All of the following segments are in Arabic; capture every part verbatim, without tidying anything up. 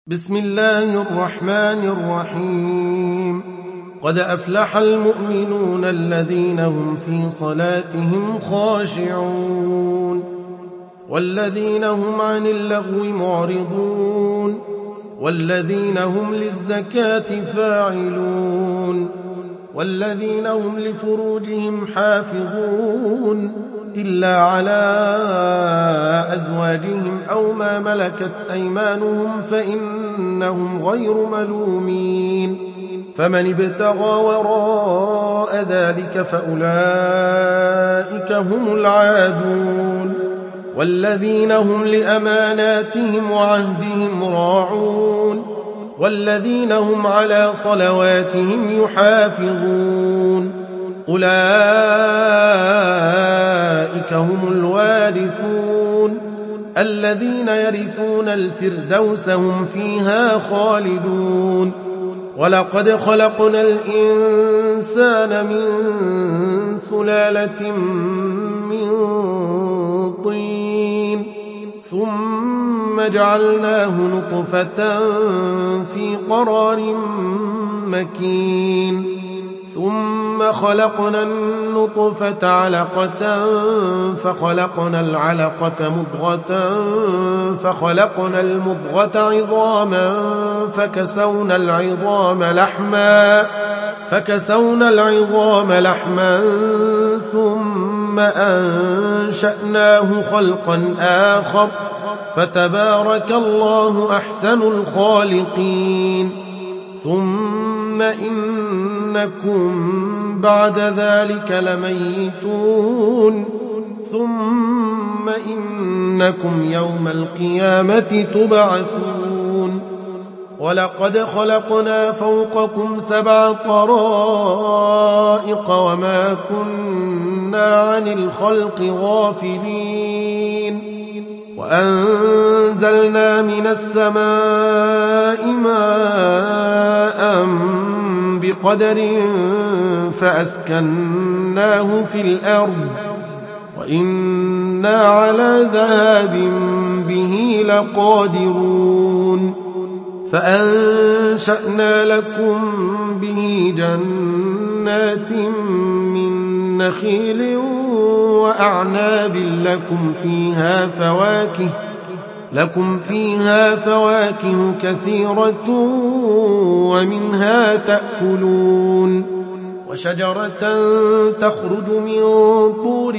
بسم الله الرحمن الرحيم. قد أفلح المؤمنون الذين هم في صلاتهم خاشعون والذين هم عن اللغو معرضون والذين هم للزكاة فاعلون والذين هم لفروجهم حافظون إلا على أزواجهم أو ما ملكت أيمانهم فإنهم غير ملومين. فمن ابتغى وراء ذلك فأولئك هم العادون والذين هم لأماناتهم وعهدهم راعون والذين هم على صلواتهم يحافظون. أولئك هم الوارثون الذين يرثون الفردوس هم فيها خالدون. ولقد خلقنا الإنسان من سلالة من طين ثم جعلناه نطفة في قرار مكين ثم خلقنا النطفة علقة فخلقنا العلقة مضغة فخلقنا المضغة عظاما فكسونا العظام لحما فكسونا العظام لحما ثم أنشأناه خلقا آخر فتبارك الله أحسن الخالقين. ثم إنكم بعد ذلك لميتون ثم إنكم يوم القيامة تبعثون. ولقد خلقنا فوقكم سبع طرائق وما كنا عن الخلق غافلين وأنزلنا من السماء ماء بقدر فأسكناه في الأرض وإنا على ذهاب به لقادرون. فأنشأنا لكم به جنات من نخيل وأعناب لكم فيها فواكه لكم فيها فواكه كثيرة ومنها تأكلون. وشجرة تخرج من طور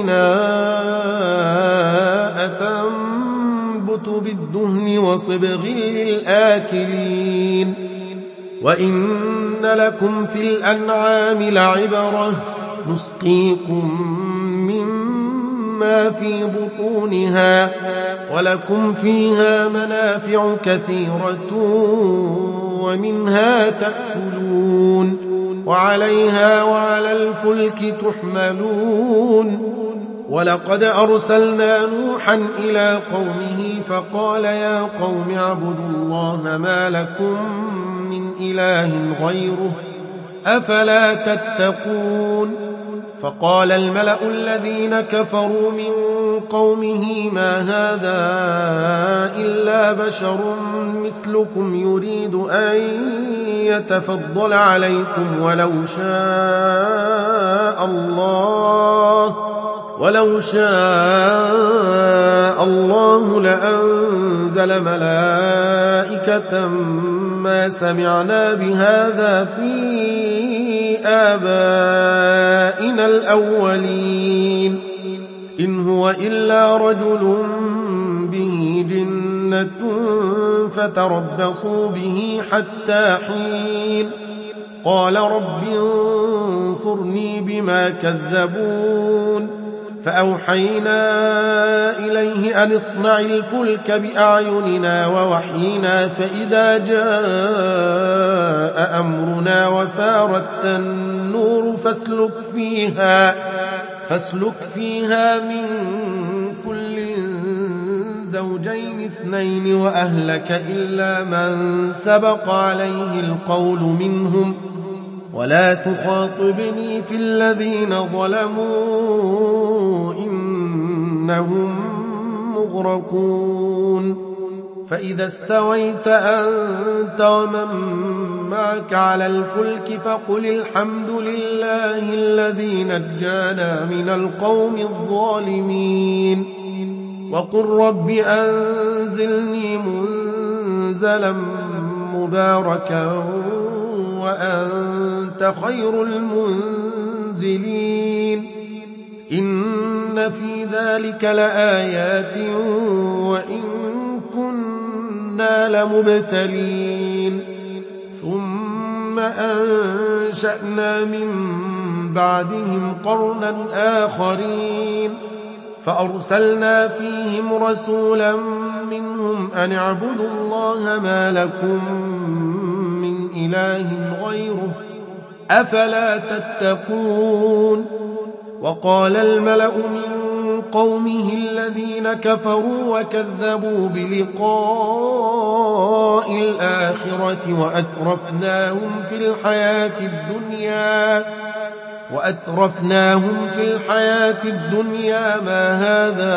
سيناء تنبت بالدهن وصبغ للآكلين. وإن لكم في الأنعام لعبرة نسقيكم مما في بطونها ولكم فيها منافع كثيرة ومنها تأكلون وعليها وعلى الفلك تحملون. ولقد أرسلنا نوحا إلى قومه فقال يا قوم اعبدوا الله ما لكم من إله غيره أفلا تتقون. فقال الملأ الذين كفروا من قومه ما هذا إلا بشر مثلكم يريد أن يتفضل عليكم ولو شاء الله ولو شاء الله لأنزل ملائكة ما سمعنا بهذا في آبائنا الأولين إن هو إلا رجل به جنة فتربصوا به حتى حين. قال رب انصرني بما كذبون. فأوحينا إليه أن اصنع الفلك بأعيننا ووحينا فإذا جاء أمرنا وفارت النور فاسلك فيها فاسلك فيها من كل زوجين اثنين وأهلك إلا من سبق عليه القول منهم ولا تخاطبني في الذين ظلموا إنهم مغرقون. فإذا استويت أنت ومن معك على الفلك فقل الحمد لله الذي نجانا من القوم الظالمين وقل رب أنزلني منزلا مباركا وأنت خير المنزلين إن في ذلك لآيات وإن كنا لمبتلين ثم أنشأنا من بعدهم قرنا آخرين فأرسلنا فيهم رسولا منهم أن اعبدوا الله ما لكم من إله غيره أفلا تتقون وقال الملأ من قومه الذين كفروا وكذبوا بلقاء الآخرة وأترفناهم في الحياة الدنيا وأترفناهم في الحياة الدنيا ما هذا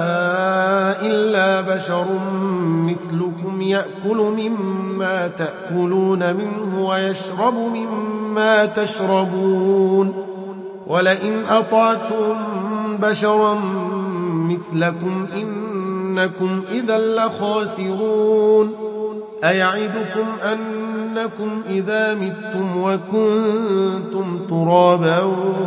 إلا بشر مثلكم يأكل مما تأكلون منه ويشرب مما تشربون ولئن أطعتم بشرا مثلكم إنكم إذا لخاسرون أيعدكم أنكم إذا متم وكنتم ترابا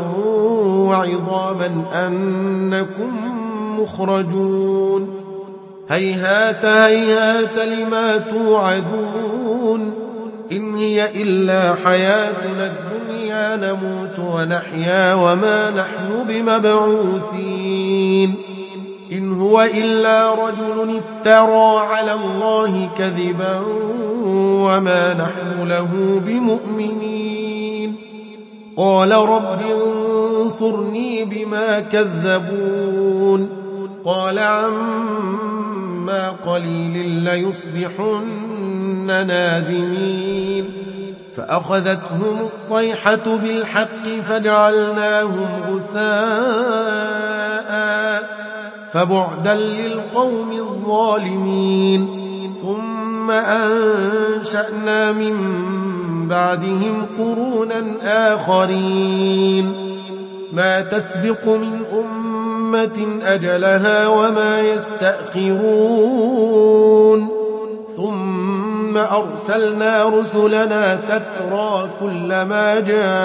وعظاما أنكم مخرجون هيهات هيهات لما توعدون إن هي إلا حياتنا الدنيا نموت ونحيا وما نحن بمبعوثين إن هو إلا رجل افترى على الله كذبا وما نحن له بمؤمنين قال رب انصرني بما كذبون قال عما قليل ليصبحن نادمين فأخذتهم الصيحة بالحق فجعلناهم غثاء فبعدا للقوم الظالمين ثم أنشأنا من بعدهم قرونا آخرين ما تسبق من أمة أجلها وما يستأخرون ثم أرسلنا رسلنا تترى كلما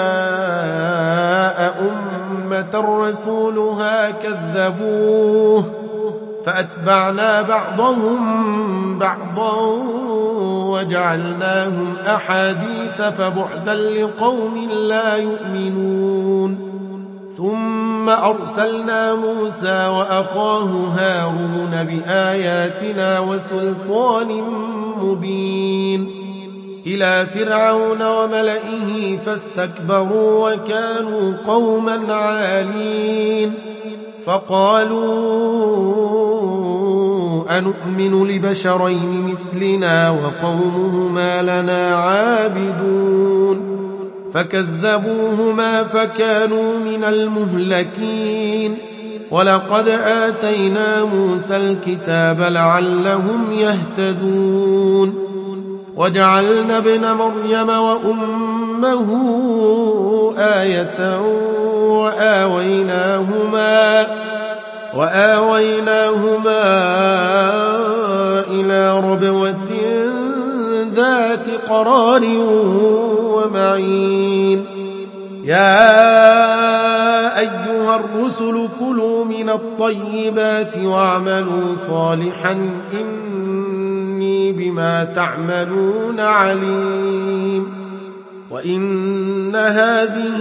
جاء أمة رسولها كذبوه فأتبعنا بعضهم بعضا وجعلناهم أحاديث فبعدا لقوم لا يؤمنون ثم أرسلنا موسى وأخاه هارون بآياتنا وسلطان مبين إلى فرعون وملئه فاستكبروا وكانوا قوما عالين فقالوا أنؤمن لبشرين مثلنا وقومهما لنا عابدون فكذبوهما فكانوا من المهلكين ولقد آتينا موسى الكتاب لعلهم يهتدون وجعلنا ابن مريم وأمه آية وآويناهما وآويناهما إلى ربوة ذات قرار ومعين يا أيها الرسل كلوا من الطيبات واعملوا صالحا إني بما تعملون عليم وإن هذه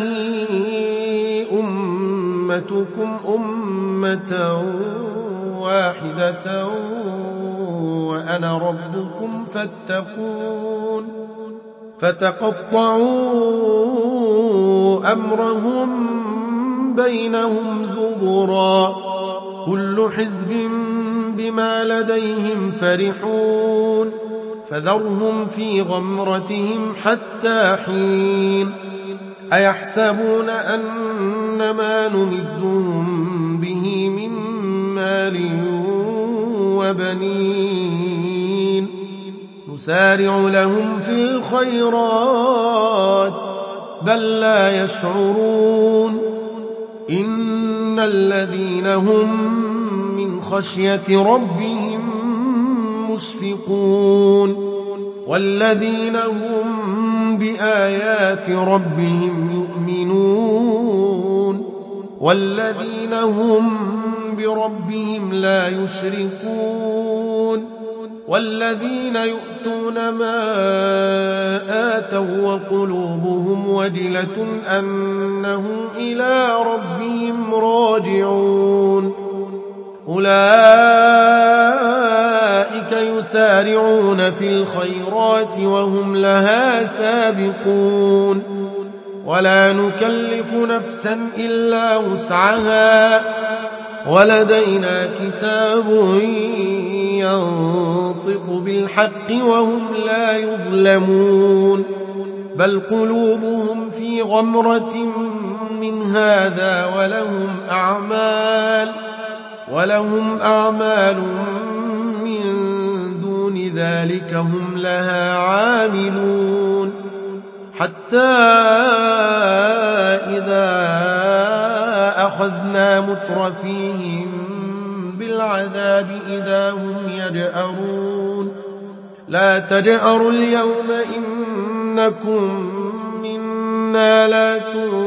أمتكم أمة واحدة وأنا ربكم فاتقون فتقطعوا أمرهم بينهم زبرا كل حزب بما لديهم فرحون فذرهم في غمرتهم حتى حين أيحسبون أن ما نمدهم به من مال وبنين نسارع لهم في الخيرات بل لا يشعرون إن الذين هم من خشية ربهم مشفقون والذين هم بآيات ربهم يؤمنون والذين هم بربهم لا يشركون والذين يؤتون ما آتوا وقلوبهم وجلة أنهم إلى ربهم راجعون أولئك يسارعون في الخيرات وهم لها سابقون ولا نكلف نفسا إلا وسعها ولدينا كتاب ينطق بالحق وهم لا يظلمون بل قلوبهم في غمرة من هذا ولهم أعمال ولهم أعمال من دون ذلك هم لها عاملون حتى إذا أخذنا مترفيهم بالعذاب إذا هم يجأرون لا تجأروا اليوم إنكم منا لا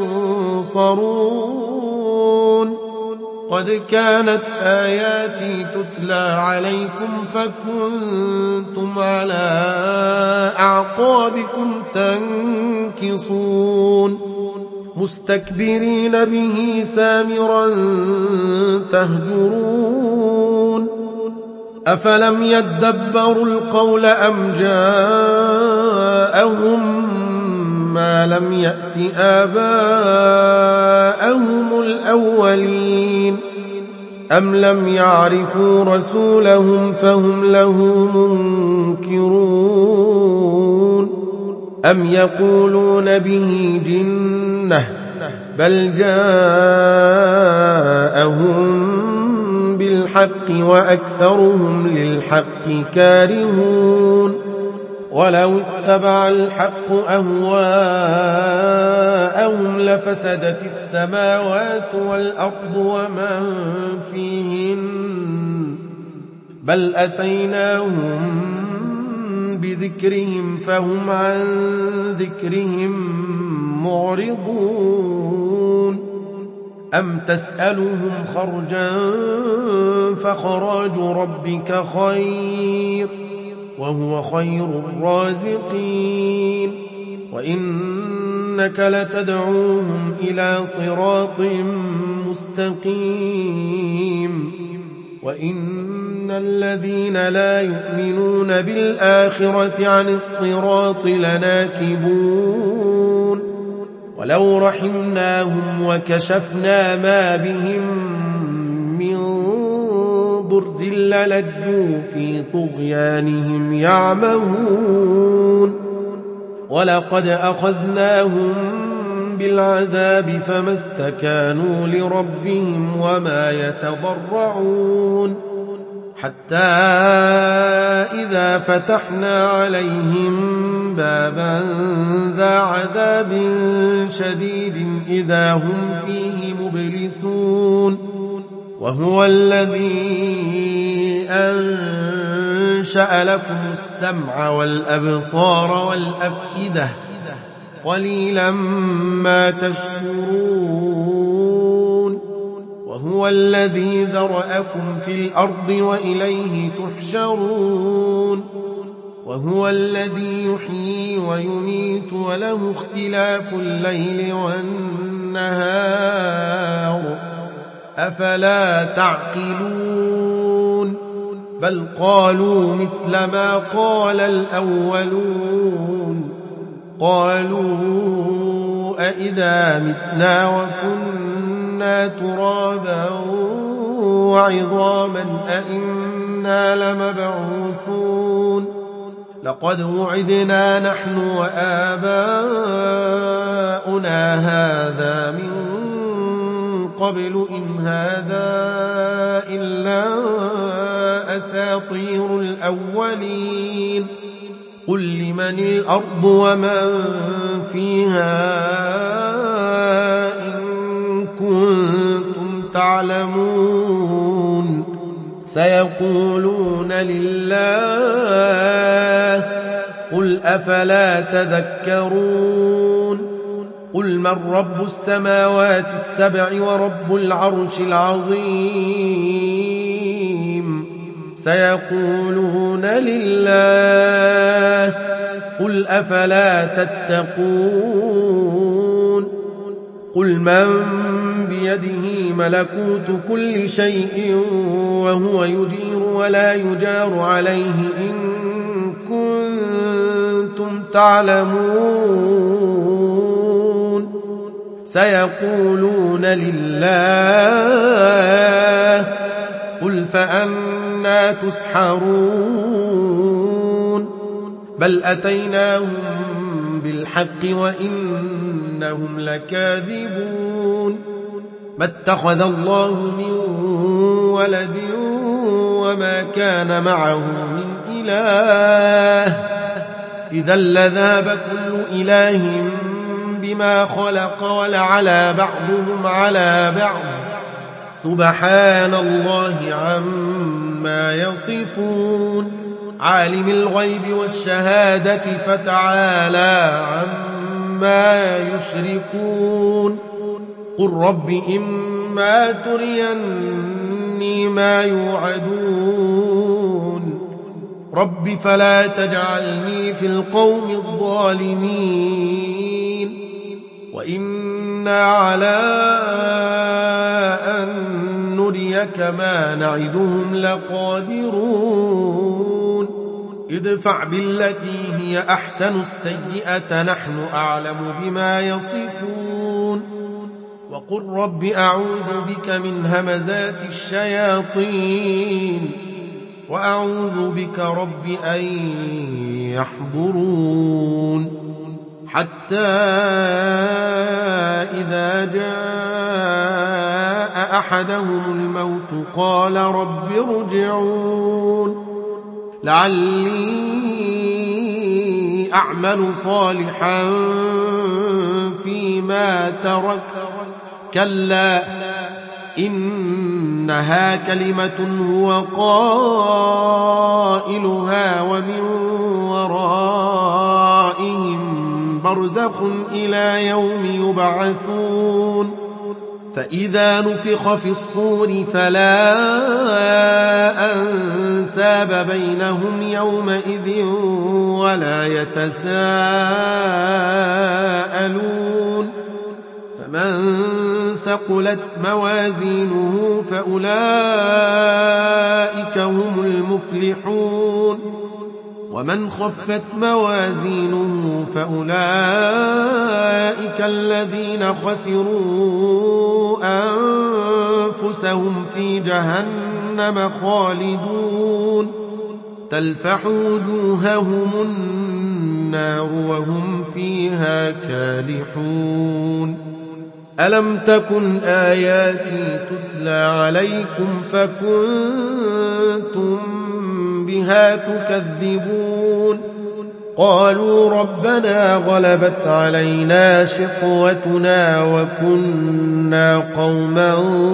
تنصرون قد كانت آياتي تتلى عليكم فكنتم على أعقابكم تنكصون مستكبرين به سامرا تهجرون أفلم يدبروا القول أم جاءهم ما لم يأت آباءهم الأولين أم لم يعرفوا رسولهم فهم له منكرون أم يقولون به جنة بل جاءهم بالحق وأكثرهم للحق كارهون ولو اتبع الحق أهواءهم لفسدت السماوات والأرض ومن فيهن بل أتيناهم بذكرهم فهم عن ذكرهم معرضون أم تسألهم خرجا فخراج ربك خير وهو خير الرازقين وإنك لتدعوهم إلى صراط مستقيم وإن الذين لا يؤمنون بالآخرة عن الصراط لناكبون ولو رحمناهم وكشفنا ما بهم من ضر للجوا في طغيانهم يعمهون ولقد أخذناهم بالعذاب فما استكانوا لربهم وما يتضرعون حتى إذا فتحنا عليهم بابا ذا عذاب شديد إذا هم فيه مبلسون وهو الذي أنشأ لكم السمع والأبصار والأفئدة قليلا ما تشكرون وهو الذي ذرأكم في الأرض وإليه تحشرون وهو الذي يحيي ويميت وله اختلاف الليل والنهار أفلا تعقلون بل قالوا مثل ما قال الأولون قالوا أئذا متنا وكنا ترابا وعظاما أئنا لمبعوثون لقد وعدنا نحن وآباؤنا هذا من قبل إن هذا إلا أساطير الأولين قل لمن الأرض ومن فيها إن كنتم تعلمون سيقولون لله قل أفلا تذكرون قل من رب السماوات السبع ورب العرش العظيم سيقولون لله قل أفلا تتقون قل من بيده ملكوت كل شيء وهو يجير ولا يجار عليه إن كنتم تعلمون سيقولون لله قل فأنى تسحرون بل أتيناهم بالحق وإنهم لكاذبون ما اتخذ الله من ولد وما كان معه من إله إذا لذهب كل إله بما خلق ولعلى بعضهم على بعض سبحان الله عما يصفون عالم الغيب والشهادة فتعالى عما يشركون قل رب إما تريني ما يوعدون رب فلا تجعلني في القوم الظالمين وإنا على أن نريك ما نعدهم لقادرون ادفع بالتي هي أحسن السيئة نحن أعلم بما يصفون وقل رب أعوذ بك من همزات الشياطين وأعوذ بك رب أن يحضرون حتى إذا جاء أحدهم الموت قال رب ارجعون لعلي أعمل صالحا فيما ترك كلا إنها كلمة هو قائلها ومن ورائهم برزخ إلى يوم يبعثون فإذا نفخ في الصور فلا أنساب بينهم يومئذ ولا يتساءلون فمن ثقلت موازينه فأولئك هم المفلحون ومن خفت موازينه فأولئك الذين خسروا أنفسهم في جهنم خالدون تلفح وجوههم النار وهم فيها كالحون ألم تكن آياتي تتلى عليكم فكنتم بها تكذبون قالوا ربنا غلبت علينا شقوتنا وكنا قوما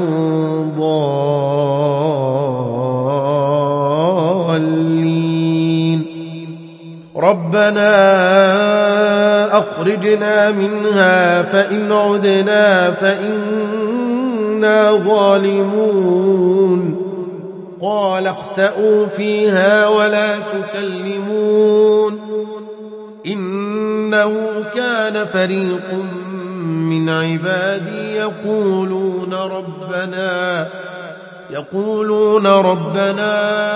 ضالين ربنا أخرجنا منها فإن عدنا فإنا ظالمون قال اخسئوا فيها ولا تكلمون إنه كان فريق من عبادي يقولون ربنا يقولون ربنا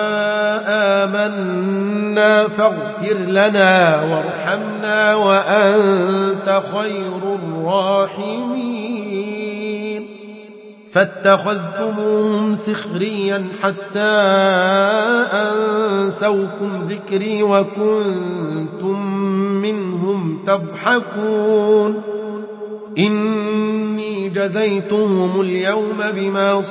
آمنا فاغفر لنا وارحمنا وأنت خير الراحمين فاتخذتموهم سخريا حتى أنسوكم ذكري وكنتم منهم تضحكون إني جزيتهم اليوم بما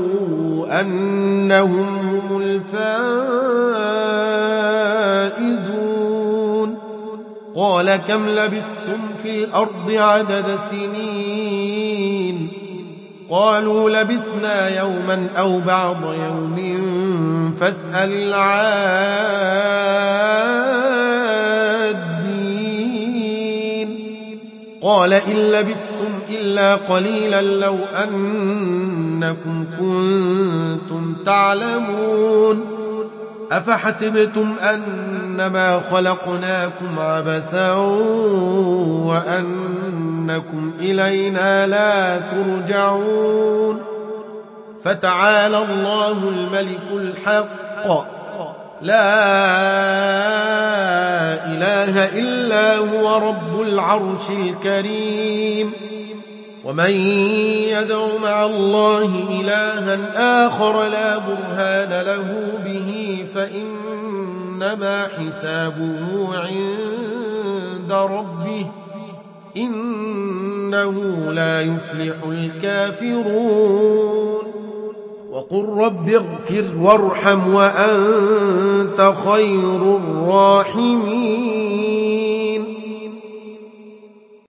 صبروا أنهم هم الفائزون قال كم لبثتم في الأرض عدد سنين قالوا لبثنا يوما أو بعض يوم فاسأل العادين قال إن لبثتم إلا قليلا لو أنكم كنتم تعلمون أفحسبتم أنما خلقناكم عبثا وأنكم إلينا لا ترجعون فتعالى الله الملك الحق لا إله إلا هو رب العرش الكريم ومن يدع مع الله إلها آخر لا برهان له به فإنما حسابه عند ربه إنه لا يفلح الكافرون وقل رب اغفر وارحم وأنت خير الراحمين